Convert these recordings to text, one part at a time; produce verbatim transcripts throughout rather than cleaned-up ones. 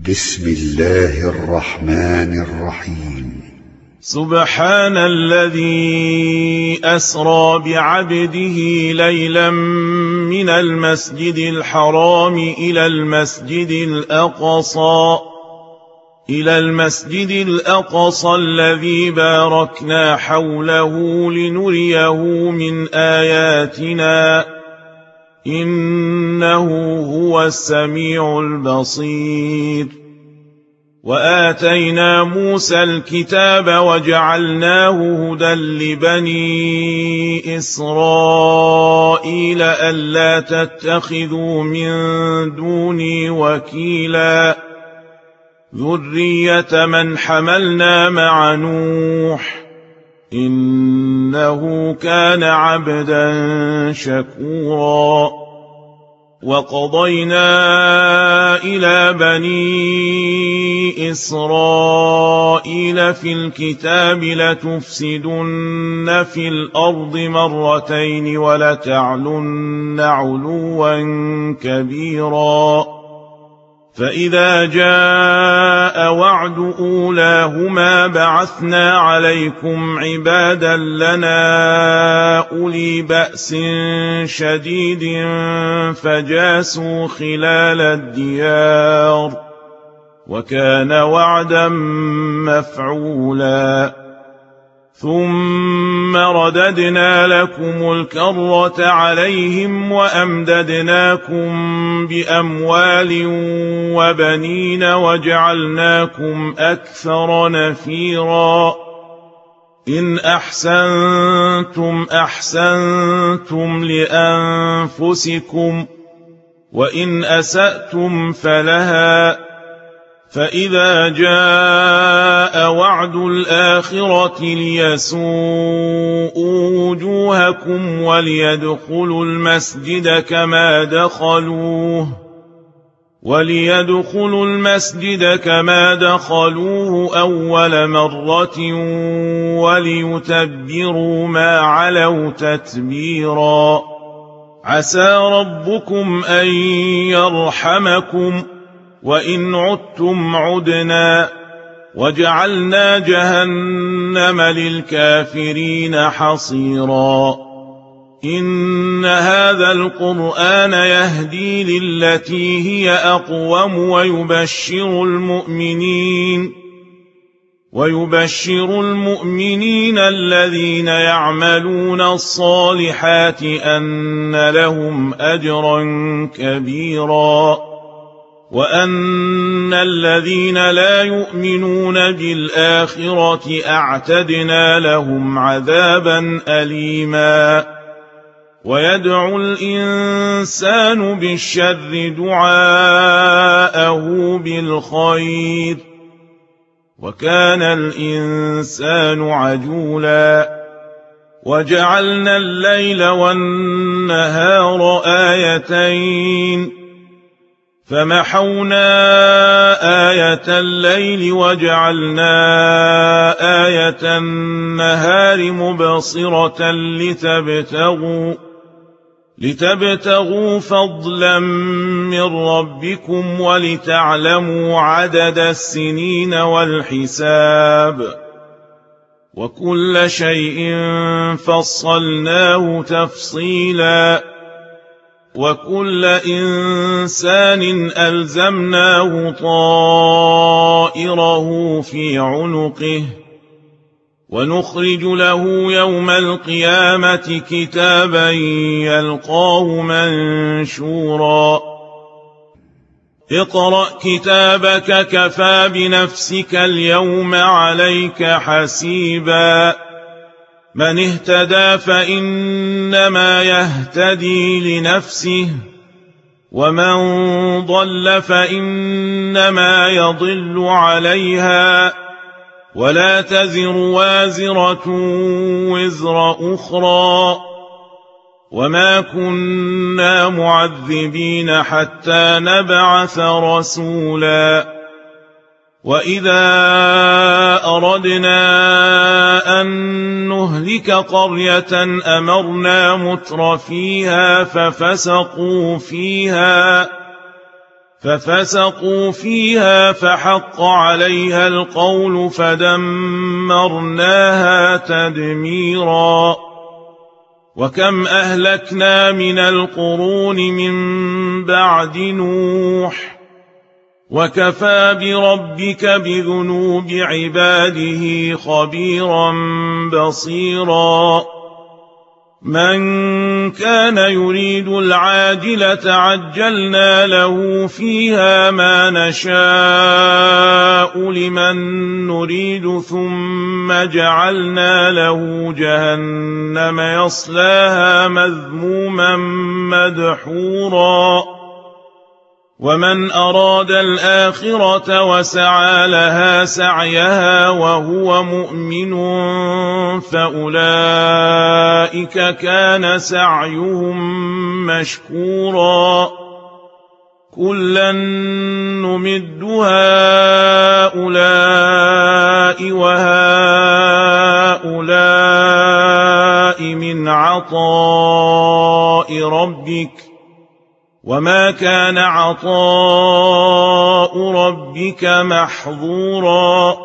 بسم الله الرحمن الرحيم. سبحان الذي أسرى بعبده ليلا من المسجد الحرام إلى المسجد الأقصى إلى المسجد الأقصى الذي باركنا حوله لنريه من آياتنا إنه هو السميع البصير. وآتينا موسى الكتاب وجعلناه هدى لبني إسرائيل ألا تتخذوا من دوني وكيلا ذرية من حملنا مع نوح إنه كان عبدا شكورا. وقضينا إلى بني إسرائيل في الكتاب لتفسدن في الأرض مرتين ولتعلن علوا كبيرا. فإذا جاء وعد أولاهما بعثنا عليكم عبادا لنا أولي بأس شديد فجاسوا خلال الديار وكان وعدا مفعولا. ثم رددنا لكم الكرة عليهم وأمددناكم بأموال وبنين وجعلناكم أكثر نفيرا. إن أحسنتم أحسنتم لأنفسكم وإن أسأتم فلها. فإذا جاء وعد الآخرة ليسوءوا وجوهكم وليدخلوا المسجد كما دخلوه وليدخلوا المسجد كما دخلوه أول مرة وليتبروا ما علوا تتبيرا. عسى ربكم أن يرحمكم وإن عدتم عدنا وجعلنا جهنم للكافرين حصيرا. إن هذا القرآن يهدي للتي هي أقوم ويبشر المؤمنين ويبشر المؤمنين الذين يعملون الصالحات أن لهم أجرا كبيرا وأن الذين لا يؤمنون بالآخرة أعتدنا لهم عذابا أليما. ويدعو الإنسان بالشر دعاءه بالخير وكان الإنسان عجولا. وجعلنا الليل والنهار آيتين فمحونا آية الليل وجعلنا آية النهار مبصرة لتبتغوا لتبتغوا فضلا من ربكم ولتعلموا عدد السنين والحساب وكل شيء فصلناه تفصيلا. وكل إنسان ألزمناه طائره في عنقه ونخرج له يوم القيامة كتابا يلقاه منشورا. اقرأ كتابك كفى بنفسك اليوم عليك حسيبا. من اهتدى فإنما يهتدي لنفسه ومن ضل فإنما يضل عليها ولا تزر وازرة وزر أخرى وما كنا معذبين حتى نبعث رسولا. وإذا أردنا أن نهلك قرية أمرنا متر فيها ففسقوا فيها ففسقوا فيها فحق عليها القول فدمرناها تدميرا وكم أهلكنا من القرون من بعد نوح وكفى بربك بذنوب عباده خبيرا بصيرا من كان يريد العاجلة عجلنا له فيها ما نشاء لمن نريد ثم جعلنا له جهنم يصلاها مذموما مدحورا ومن أراد الآخرة وسعى لها سعيها وهو مؤمن فأولئك كان سعيهم مشكورا كلا نمد هؤلاء وهؤلاء من عطاء ربك وما كان عطاء ربك محظورا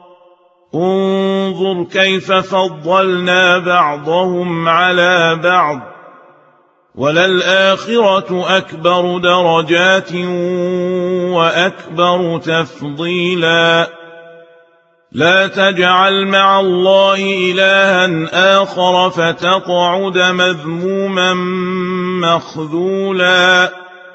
انظر كيف فضلنا بعضهم على بعض وللآخرة أكبر درجات وأكبر تفضيلا لا تجعل مع الله إلها آخر فتقعد مذموما مخذولا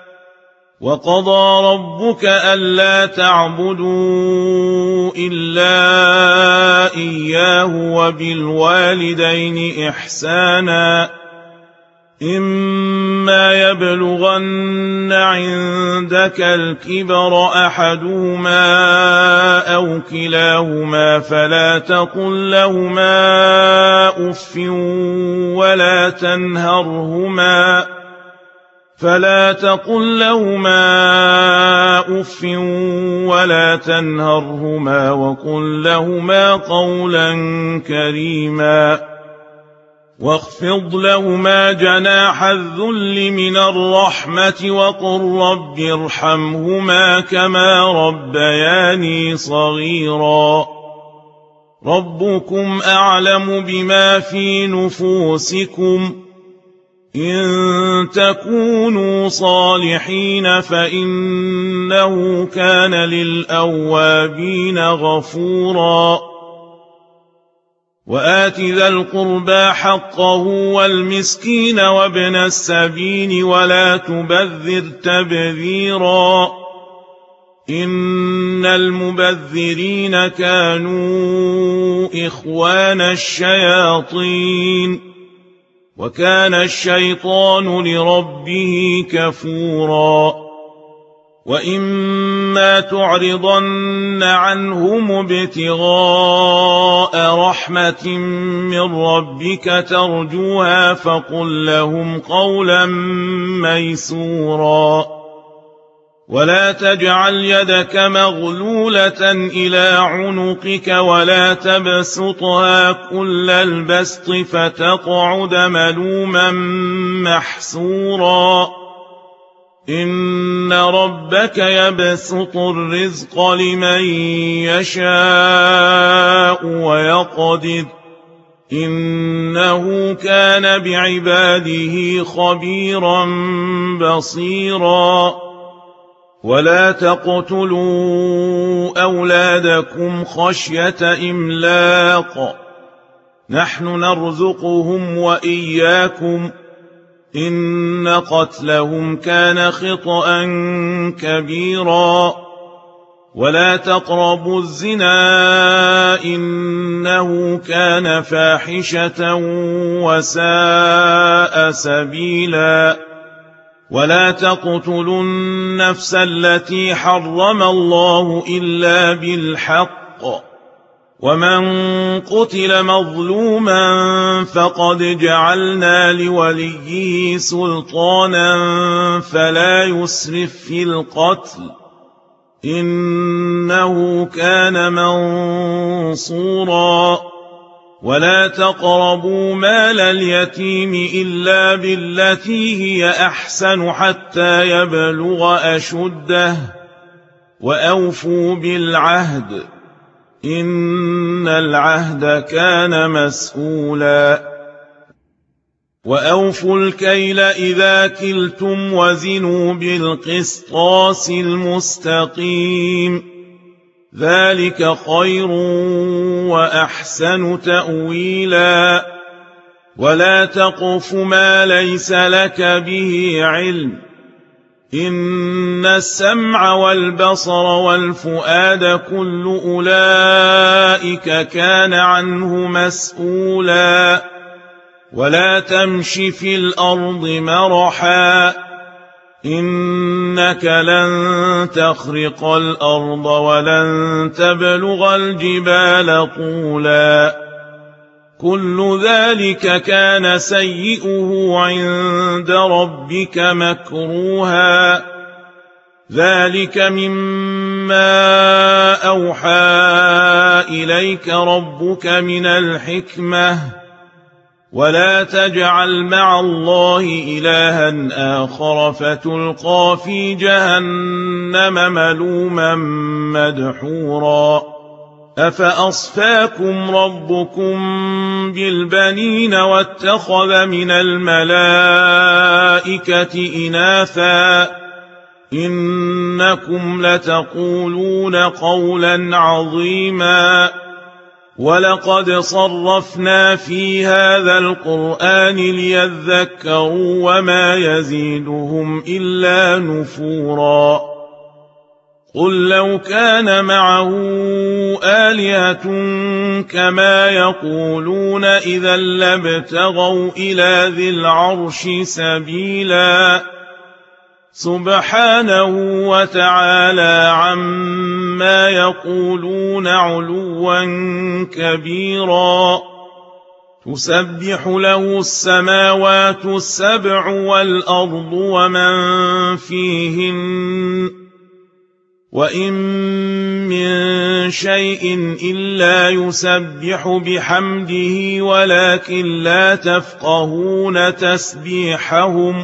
وقضى ربك ألا تعبدوا إلا إياه وبالوالدين إحسانا إما يبلغن عندك الكبر أحدهما أو كلاهما فلا تقل لهما أف ولا تنهرهما فلا تقل لهما أف ولا تنهرهما وقل لهما قولا كريما واخفض لهما جناح الذل من الرحمة وقل رب ارحمهما كما ربياني صغيرا ربكم أعلم بما في نفوسكم إن تكونوا صالحين فإنه كان للأوابين غفورا وآت ذا القربى حقه والمسكين وابن السبيل ولا تبذر تبذيرا إن المبذرين كانوا إخوان الشياطين وكان الشيطان لربه كفورا وإما تعرضن عنهم ابتغاء رحمة من ربك ترجوها فقل لهم قولا ميسورا ولا تجعل يدك مغلولة إلى عنقك ولا تبسطها كل البسط فتقعد ملوما محسورا إن ربك يبسط الرزق لمن يشاء ويقدر إنه كان بعباده خبيرا بصيرا ولا تقتلوا أولادكم خشية إملاق نحن نرزقهم وإياكم إن قتلهم كان خطأ كبيرا ولا تقربوا الزنا إنه كان فاحشة وساء سبيلا ولا تقتلوا النفس التي حرم الله إلا بالحق ومن قتل مظلوما فقد جعلنا لوليه سلطانا فلا يسرف في القتل إنه كان منصورا ولا تقربوا مال اليتيم إلا بالتي هي أحسن حتى يبلغ أشده وأوفوا بالعهد إن العهد كان مسؤولا وأوفوا الكيل إذا كلتم وزنوا بالقسطاس المستقيم ذلك خير وأحسن تأويلا ولا تقف ما ليس لك به علم إن السمع والبصر والفؤاد كل أولئك كان عنه مسؤولا ولا تمش في الأرض مرحا إنك لن تخرق الأرض ولن تبلغ الجبال طولا كل ذلك كان سيئه عند ربك مكروها ذلك مما أوحى إليك ربك من الحكمة ولا تجعل مع الله إلها آخر فتلقى في جهنم ملوما مدحورا أفأصفاكم ربكم بالبنين واتخذ من الملائكة إناثا إنكم لتقولون قولا عظيما ولقد صرفنا في هذا القرآن ليذكروا وما يزيدهم إلا نفورا قل لو كان معه آلهة كما يقولون إذا لابتغوا إلى ذي العرش سبيلا سبحانه وتعالى عما يقولون علوا كبيرا تسبح له السماوات السبع والأرض ومن فيهن وإن من شيء إلا يسبح بحمده ولكن لا تفقهون تسبيحهم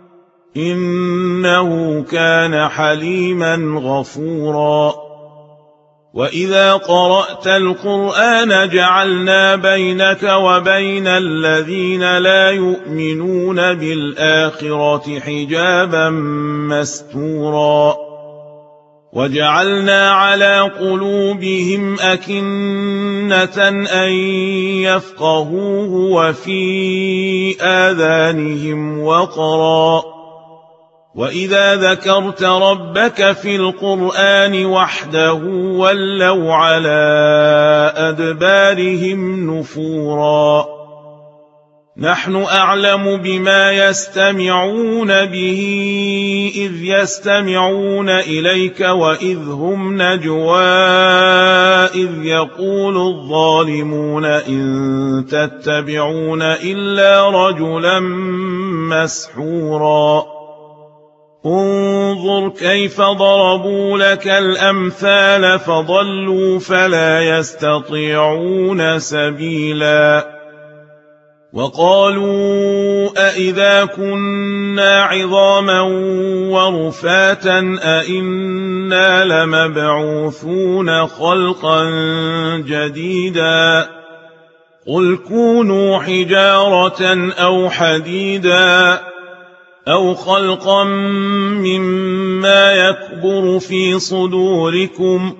إنه كان حليما غفورا وإذا قرأت القرآن جعلنا بينك وبين الذين لا يؤمنون بالآخرة حجابا مستورا وجعلنا على قلوبهم أكنة أن يفقهوه وفي آذانهم وقرا وإذا ذكرت ربك في القرآن وحده ولوا على أدبارهم نفورا نحن أعلم بما يستمعون به إذ يستمعون إليك وإذ هم نجوى إذ يقول الظالمون إن تتبعون إلا رجلا مسحورا انظر كيف ضربوا لك الأمثال فضلوا فلا يستطيعون سبيلا وقالوا أئذا كنا عظاما ورفاتا أئنا لمبعوثون خلقا جديدا قل كونوا حجارة أو حديدا أو خلقا مما يكبر في صدوركم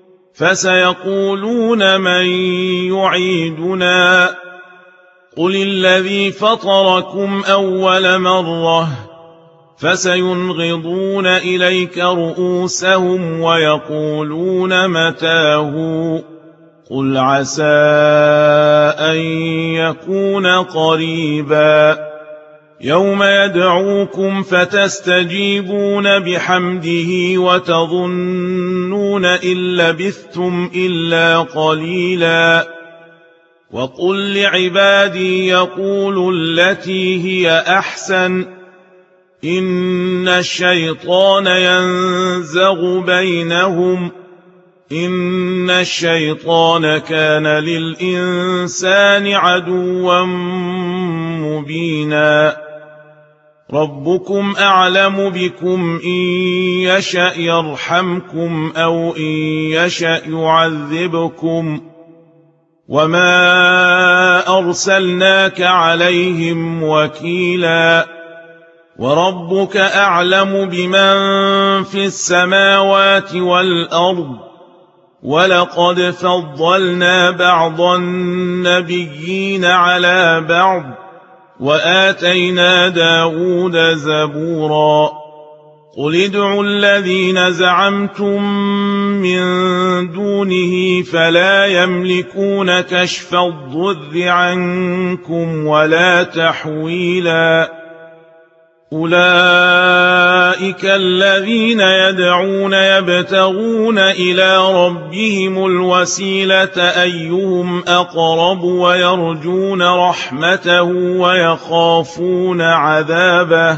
فسيقولون من يعيدنا قل الذي فطركم أول مرة فسينغضون إليك رؤوسهم ويقولون متاه قل عسى أن يكون قريبا يوم يدعوكم فتستجيبون بحمده وتظنون إن لبثتم إلا قليلا وقل لعبادي يقولوا التي هي أحسن إن الشيطان ينزغ بينهم إن الشيطان كان للإنسان عدوا مبينا ربكم أعلم بكم إن يشأ يرحمكم أو إن يشأ يعذبكم وما أرسلناك عليهم وكيلا وربك أعلم بمن في السماوات والأرض ولقد فضلنا بعض النبيين على بعض وآتينا داود زبورا قل ادعوا الذين زعمتم من دونه فلا يملكون كشف الضر عنكم ولا تحويلا أولئك الذين يدعون يبتغون إلى ربهم الوسيلة أيهم أقرب ويرجون رحمته ويخافون عذابه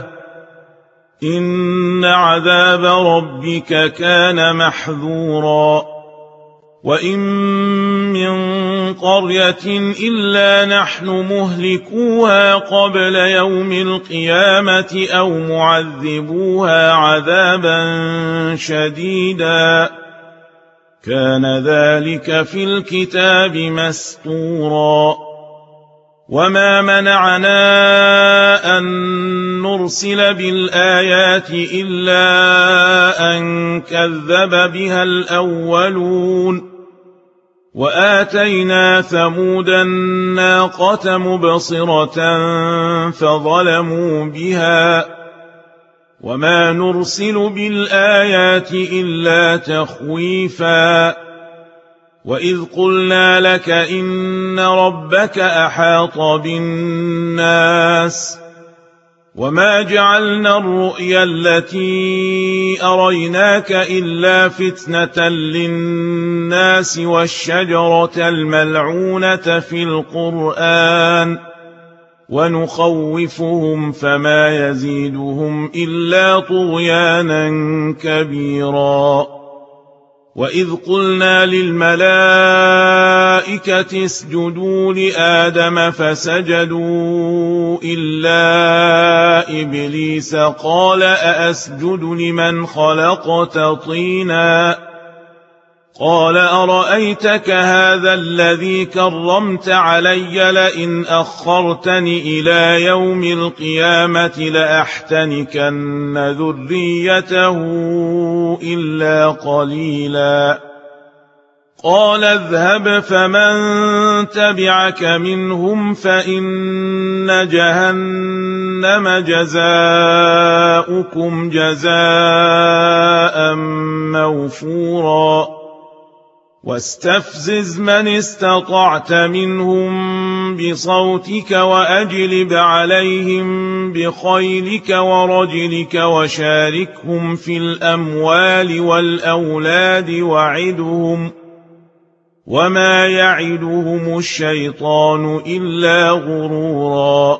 إن عذاب ربك كان محذورا وإن من قرية إلا نحن مهلكوها قبل يوم القيامة أو معذبوها عذابا شديدا كان ذلك في الكتاب مسطورا وما منعنا أن نرسل بالآيات إلا أن كذب بها الأولون وآتينا ثمود الناقة مبصرة فظلموا بها وما نرسل بالآيات إلا تخويفا وإذ قلنا لك إن ربك أحاط بالناس وما جعلنا الرؤيا التي أريناك إلا فتنة للناس والشجرة الملعونة في القرآن ونخوفهم فما يزيدهم إلا طغيانا كبيرا وإذ قلنا للملائكة اسجدوا لآدم فسجدوا إلا إبليس قال أأسجد لمن خلقت طينا قال أرأيتك هذا الذي كرمت علي لئن أخرتني إلى يوم القيامة لأحتنكن ذريته إلا قليلا قال اذهب فمن تبعك منهم فإن جهنم جزاؤكم جزاء موفورا واستفزز من استطعت منهم بصوتك وأجلب عليهم بخيلك ورجلك وشاركهم في الأموال والأولاد وعدهم وما يعدهم الشيطان إلا غرورا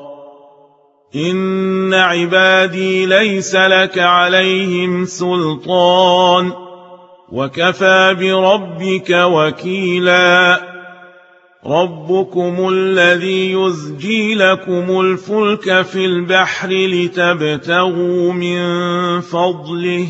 إن عبادي ليس لك عليهم سلطان وكفى بربك وكيلا ربكم الذي يزجي لكم الفلك في البحر لتبتغوا من فضله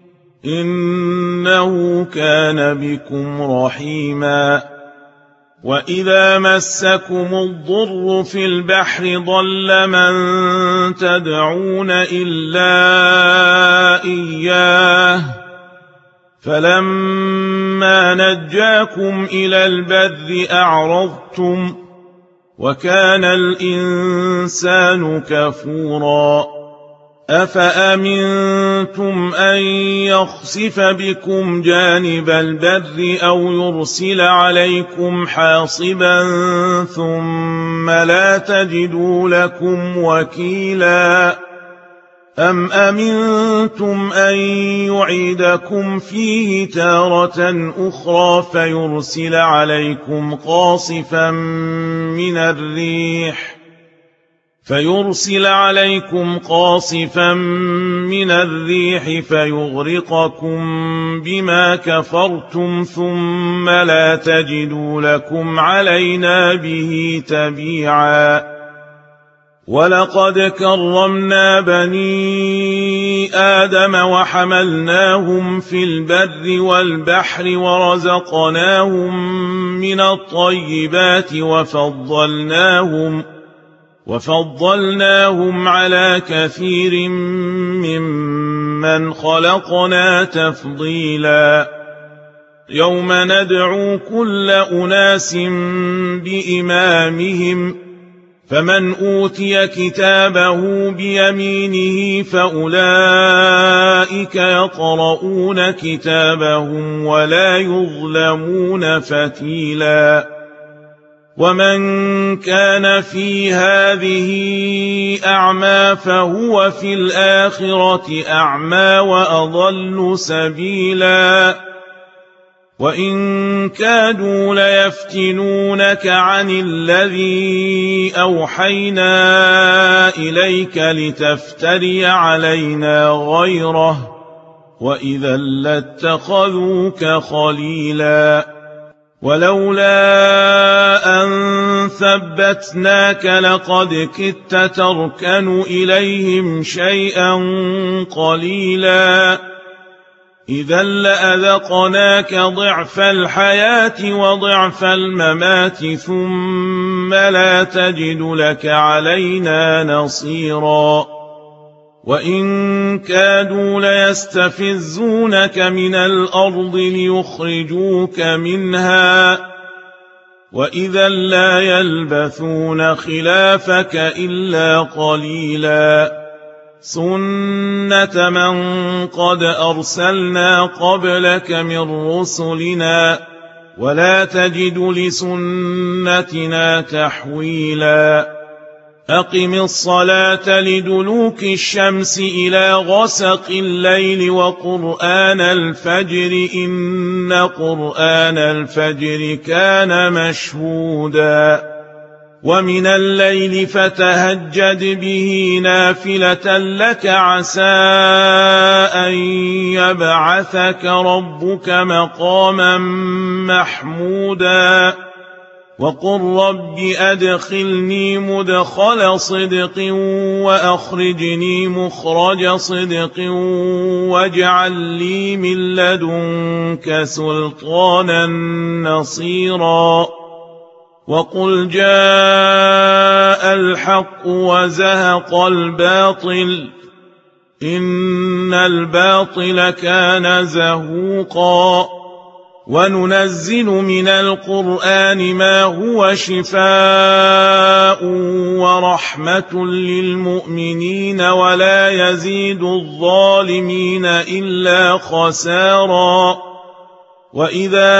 إنه كان بكم رحيما وإذا مسكم الضر في البحر ضل من تدعون إلا إياه فلما نجاكم إلى البر أعرضتم وكان الإنسان كفورا أفأمنتم أن يخسف بكم جانب البر أو يرسل عليكم حاصبا ثم لا تجدوا لكم وكيلا أم أمنتم أن يعيدكم فيه تارة أخرى فيرسل عليكم قاصفا من الريح فيرسل عليكم قاصفا من الريح فيغرقكم بما كفرتم ثم لا تجدوا لكم علينا به تبيعا. ولقد كرمنا بني آدم وحملناهم في البر والبحر ورزقناهم من الطيبات وفضلناهم وفضلناهم على كثير ممن خلقنا تفضيلا. يوم ندعو كل أناس بإمامهم فمن أوتي كتابه بيمينه فأولئك يقرؤون كتابهم ولا يظلمون فتيلا. ومن كان في هذه أعمى فهو في الآخرة أعمى وأضل سبيلا. وإن كادوا ليفتنونك عن الذي أوحينا إليك لتفتري علينا غيره وإذا لاتخذوك خليلا. ولولا أن ثبتناك لقد كدت تركن إليهم شيئا قليلا. إذا لأذقناك ضعف الحياة وضعف الممات ثم لا تجد لك علينا نصيرا. وإن كادوا ليستفزونك من الأرض ليخرجوك منها وإذا لا يلبثون خلافك إلا قليلا. سنة من قد أرسلنا قبلك من رسلنا ولا تجد لسنتنا تحويلا. أقم الصلاة لدلوك الشمس إلى غسق الليل وقرآن الفجر إن قرآن الفجر كان مشهودا. ومن الليل فتهجد به نافلة لك عسى أن يبعثك ربك مقاما محمودا. وقل رب أدخلني مدخل صدق وأخرجني مخرج صدق واجعل لي من لدنك سلطانا نصيرا. وقل جاء الحق وزهق الباطل إن الباطل كان زهوقا. وننزل من القرآن ما هو شفاء ورحمة للمؤمنين ولا يزيد الظالمين إلا خسارا. وإذا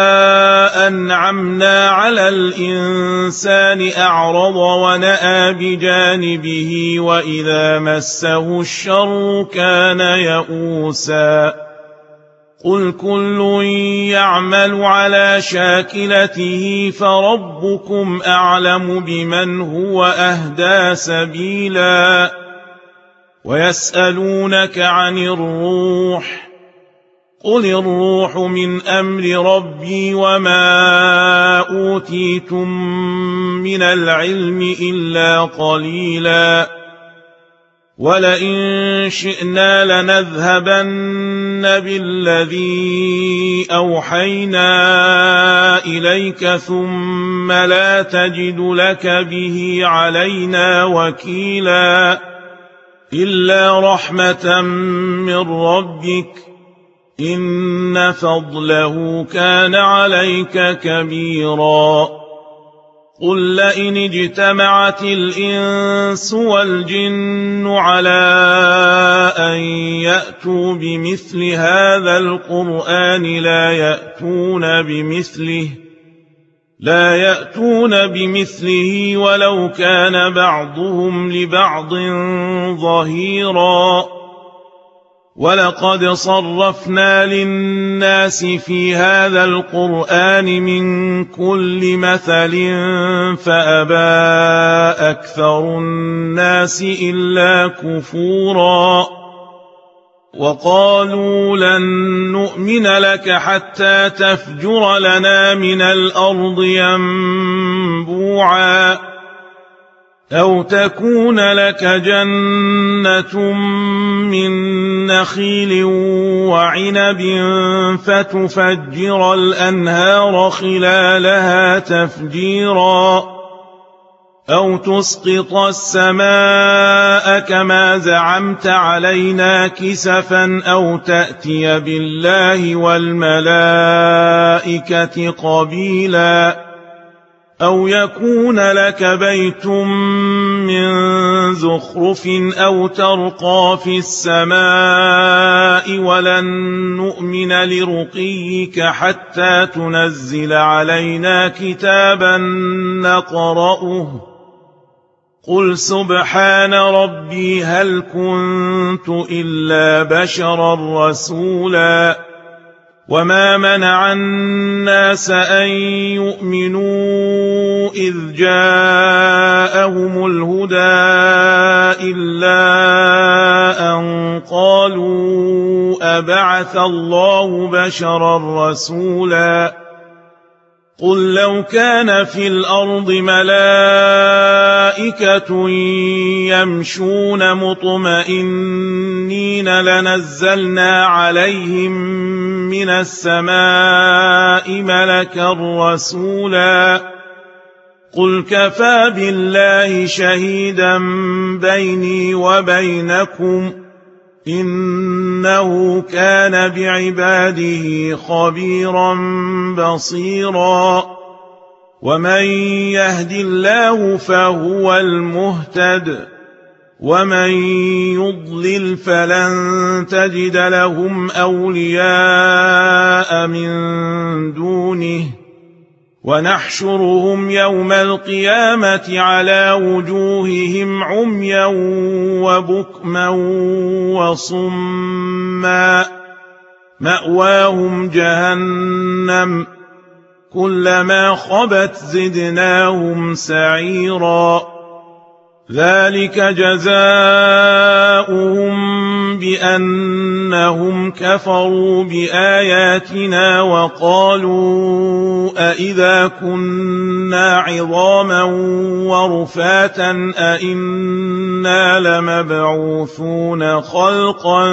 أنعمنا على الإنسان أعرض ونأى بجانبه وإذا مسه الشر كان يئوسا. قل كل يعمل على شاكلته فربكم أعلم بمن هو أهدى سبيلا. ويسألونك عن الروح قل الروح من أمر ربي وما أوتيتم من العلم إلا قليلا. ولئن شئنا لنذهبن بالذي أوحينا إليك ثم لا تجد لك به علينا وكيلا. إلا رحمة من ربك إن فضله كان عليك كبيرا. قل لئن اجتمعت الإنس والجن على أن يأتوا بمثل هذا القرآن لا يأتون بمثله لا يأتون بمثله ولو كان بعضهم لبعض ظهيرا. ولقد صرفنا للناس في هذا القرآن من كل مثل فأبى أكثر الناس إلا كفورا وقالوا لن نؤمن لك حتى تفجر لنا من الأرض ينبوعا أو تكون لك جنة من نخيل وعنب فتفجر الأنهار خلالها تفجيرا أو تسقط السماء كما زعمت علينا كسفا أو تأتي بالله والملائكة قبيلا أو يكون لك بيت من زخرف أو ترقى في السماء ولن نؤمن لرقيك حتى تنزل علينا كتابا نقرأه قل سبحان ربي هل كنت إلا بشرا رسولا وما منع الناس أن يؤمنوا إذ جاءهم الهدى إلا أن قالوا أبعث الله بشرا رسولا قل لو كان في الأرض ملائكة يمشون مطمئنين لنزلنا عليهم من السماء ملكا رسولا قل كفى بالله شهيدا بيني وبينكم إنه كان بعباده خبيرا بصيرا ومن يهد الله فهو المهتد ومن يضلل فلن تجد لهم أولياء من دونه ونحشرهم يوم القيامة على وجوههم عميا وبكما وصما مأواهم جهنم كلما خبت زدناهم سعيرا ذلك جزاؤهم بأنهم كفروا بآياتنا وقالوا أئذا كنا عظاما ورفاتا أئنا لمبعوثون خلقا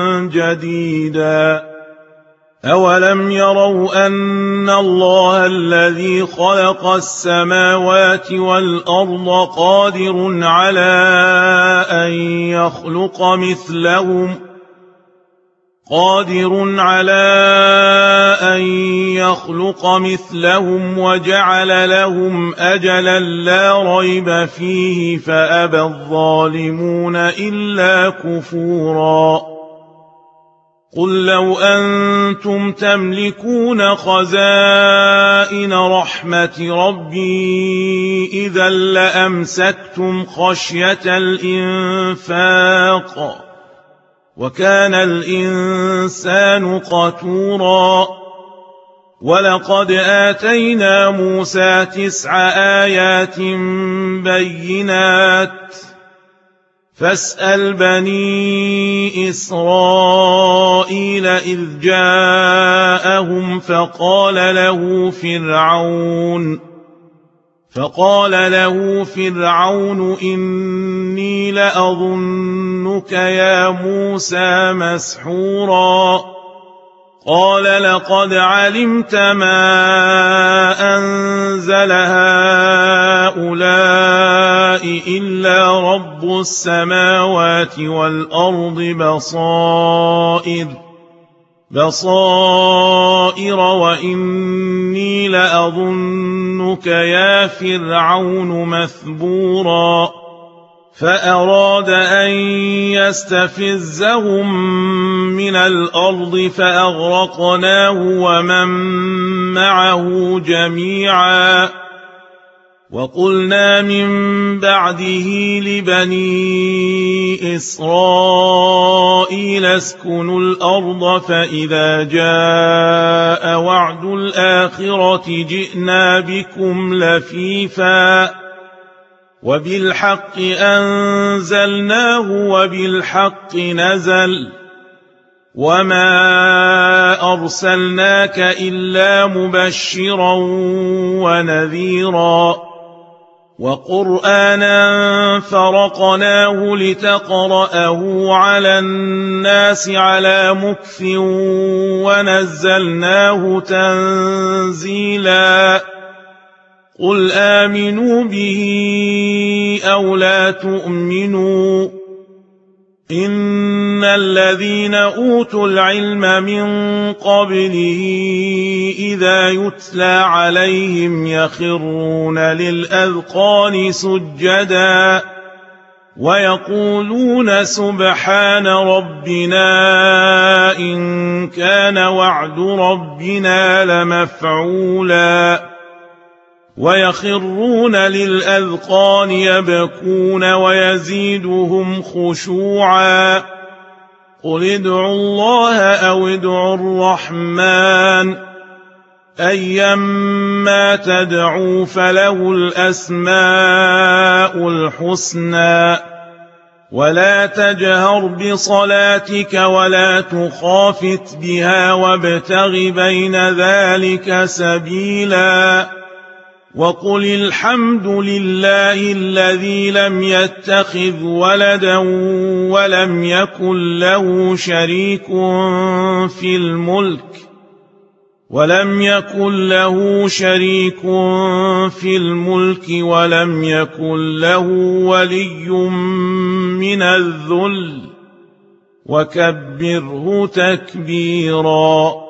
جديدا أولم يروا أن الله الذي خلق السماوات والأرض قادر على أن يخلق مثلهم قادر على أن يخلق مثلهم وجعل لهم أجلا لا ريب فيه فأبى الظالمون إلا كفورا قل لو أنتم تملكون خزائن رحمة ربي إذا لأمسكتم خشية الإنفاق وكان الإنسان قتورا ولقد آتينا موسى تسع آيات بينات فاسأل بني إسرائيل إذ جاءهم فقال له فرعون فقال له فرعون إني لأظنك يا موسى مسحورا قال لقد علمت ما أنزل هؤلاء إلا رب السماوات والأرض بصائر بصائر وإني لأظنك يا فرعون مثبورا فأراد أن يستفزهم من الأرض فأغرقناه ومن معه جميعا وقلنا من بعده لبني إسرائيل اسكنوا الأرض فإذا جاء وعد الآخرة جئنا بكم لفيفا وبالحق أنزلناه وبالحق نزل وما أرسلناك إلا مبشرا ونذيرا وقرآنا فرقناه لتقرأه على الناس على مكث ونزلناه تنزيلا قل آمنوا به أو لا تؤمنوا إن الذين أوتوا العلم من قبله إذا يتلى عليهم يخرون للأذقان سجدا ويقولون سبحان ربنا إن كان وعد ربنا لمفعولا ويخرون للأذقان يبكون ويزيدهم خشوعا قل ادعوا الله أو ادعوا الرحمن أيما تدعوا فله الأسماء الحسنى ولا تجهر بصلاتك ولا تخافت بها وابتغ بين ذلك سبيلا وقل الحمد لله الذي لم يتخذ ولدا ولم يكن له شريك في الملك ولم يكن له شريك في الملك ولم يكن له ولي من الذل وكبره تكبيرا.